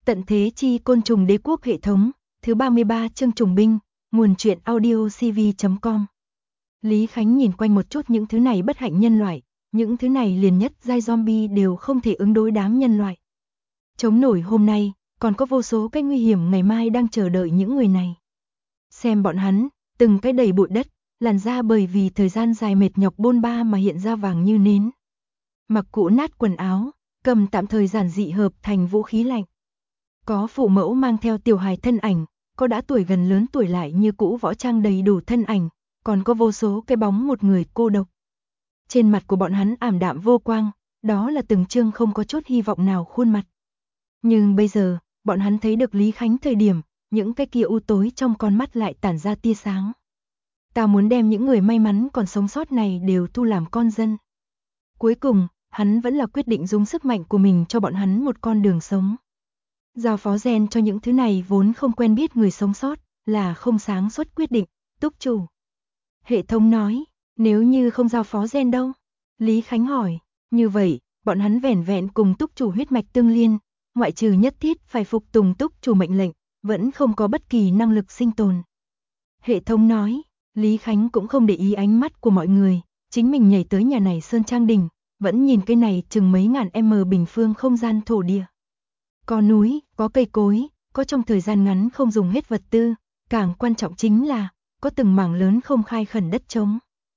Tận thế chi côn trùng đế quốc hệ thống, thứ 33 chương trùng binh, nguồn truyện audio cv.com. Lý Khánh nhìn quanh một chút những thứ này bất hạnh nhân loại, những thứ này liền nhất giai zombie đều không thể ứng đối đám nhân loại. Chống nổi hôm nay, còn có vô số cái nguy hiểm ngày mai đang chờ đợi những người này. Xem bọn hắn, từng cái đầy bụi đất, làn da bởi vì thời gian dài mệt nhọc bôn ba mà hiện ra vàng như nến. Mặc cũ nát quần áo, cầm tạm thời giản dị hợp thành vũ khí lạnh. Có phụ mẫu mang theo tiểu hài thân ảnh, có đã tuổi gần lớn tuổi lại như cũ võ trang đầy đủ thân ảnh, còn có vô số cái bóng một người cô độc. Trên mặt của bọn hắn ảm đạm vô quang, đó là từng chương không có chút hy vọng nào khuôn mặt. Nhưng bây giờ, bọn hắn thấy được Lý Khánh thời điểm, những cái kia u tối trong con mắt lại tản ra tia sáng. Ta muốn đem những người may mắn còn sống sót này đều thu làm con dân. Cuối cùng, hắn vẫn là quyết định dùng sức mạnh của mình cho bọn hắn một con đường sống. Giao phó gen cho những thứ này vốn không quen biết người sống sót, là không sáng suốt quyết định, túc chủ. Hệ thống nói, nếu như không giao phó gen đâu? Lý Khánh hỏi, như vậy, bọn hắn vẻn vẹn cùng túc chủ huyết mạch tương liên, ngoại trừ nhất thiết phải phục tùng túc chủ mệnh lệnh, vẫn không có bất kỳ năng lực sinh tồn. Hệ thống nói, Lý Khánh cũng không để ý ánh mắt của mọi người, chính mình nhảy tới nhà này Sơn Trang Đình, vẫn nhìn cái này chừng mấy ngàn m bình phương không gian thổ địa. Có núi, có cây cối, có trong thời gian ngắn không dùng hết vật tư, càng quan trọng chính là, có từng mảng lớn không khai khẩn đất trống.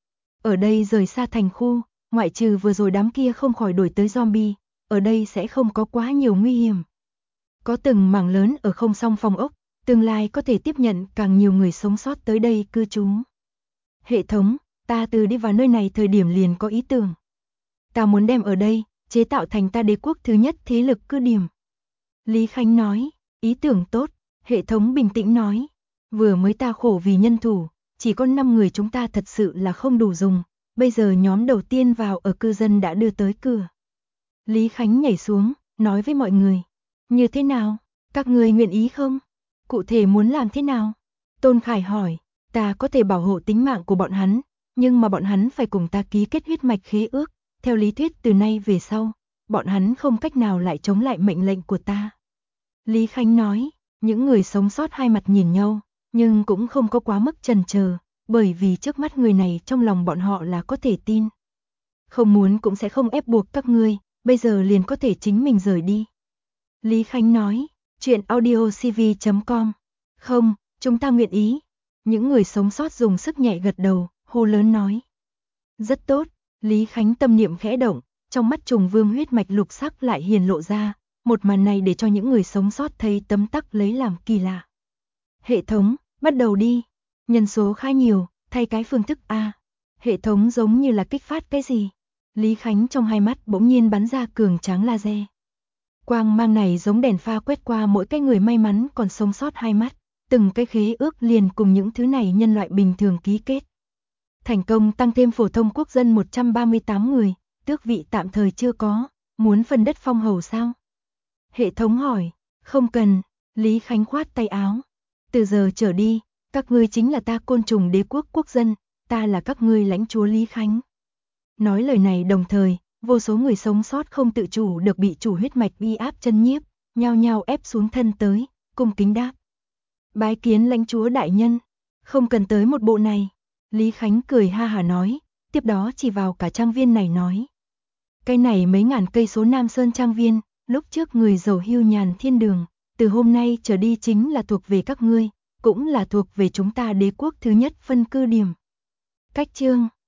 Ở đây rời xa thành khu, ngoại trừ vừa rồi đám kia không khỏi đuổi tới zombie, ở đây sẽ không có quá nhiều nguy hiểm. Có từng mảng lớn ở không song phong ốc, tương lai có thể tiếp nhận càng nhiều người sống sót tới đây cư trú. Hệ thống, ta từ đi vào nơi này thời điểm liền có ý tưởng. Ta muốn đem ở đây, chế tạo thành ta đế quốc thứ nhất thế lực cư điểm. Lý Khánh nói, ý tưởng tốt, hệ thống bình tĩnh nói. Vừa mới ta khổ vì nhân thủ, chỉ có 5 người chúng ta thật sự là không đủ dùng, bây giờ nhóm đầu tiên vào ở cư dân đã đưa tới cửa. Lý Khánh nhảy xuống, nói với mọi người, như thế nào, các người nguyện ý không? Cụ thể muốn làm thế nào? Tôn Khải hỏi, ta có thể bảo hộ tính mạng của bọn hắn, nhưng mà bọn hắn phải cùng ta ký kết huyết mạch khế ước, theo lý thuyết từ nay về sau, bọn hắn không cách nào lại chống lại mệnh lệnh của ta. Lý Khánh nói, những người sống sót hai mặt nhìn nhau, nhưng cũng không có quá mức chần chờ, bởi vì trước mắt người này trong lòng bọn họ là có thể tin. Không muốn cũng sẽ không ép buộc các ngươi, bây giờ liền có thể chính mình rời đi. Lý Khánh nói, chuyện audio cv.com. Không, chúng ta nguyện ý. Những người sống sót dùng sức nhẹ gật đầu, hô lớn nói. Rất tốt, Lý Khánh tâm niệm khẽ động, trong mắt trùng vương huyết mạch lục sắc lại hiền lộ ra, một màn này để cho những người sống sót thấy tấm tắc lấy làm kỳ lạ. Hệ thống, bắt đầu đi. Nhân số khá nhiều, thay cái phương thức A. Hệ thống giống như là kích phát cái gì? Lý Khánh trong hai mắt bỗng nhiên bắn ra cường tráng laser. Quang mang này giống đèn pha quét qua mỗi cái người may mắn còn sống sót hai mắt, từng cái khế ước liền cùng những thứ này nhân loại bình thường ký kết. Thành công tăng thêm phổ thông quốc dân 138 người, tước vị tạm thời chưa có, muốn phân đất phong hầu sao? Hệ thống hỏi, không cần, Lý Khánh khoát tay áo. Từ giờ trở đi, các ngươi chính là ta côn trùng đế quốc quốc dân, ta là các ngươi lãnh chúa Lý Khánh. Nói lời này đồng thời, vô số người sống sót không tự chủ được bị chủ huyết mạch uy áp chân nhiếp, nhao nhao ép xuống thân tới, cung kính đáp. Bái kiến lãnh chúa đại nhân, không cần tới một bộ này. Lý Khánh cười ha hà nói, tiếp đó chỉ vào cả trang viên này nói. Cái này mấy ngàn cây số Nam Sơn trang viên, lúc trước người giàu hưu nhàn thiên đường, từ hôm nay trở đi chính là thuộc về các ngươi, cũng là thuộc về chúng ta đế quốc thứ nhất phân cư điểm. Cách chương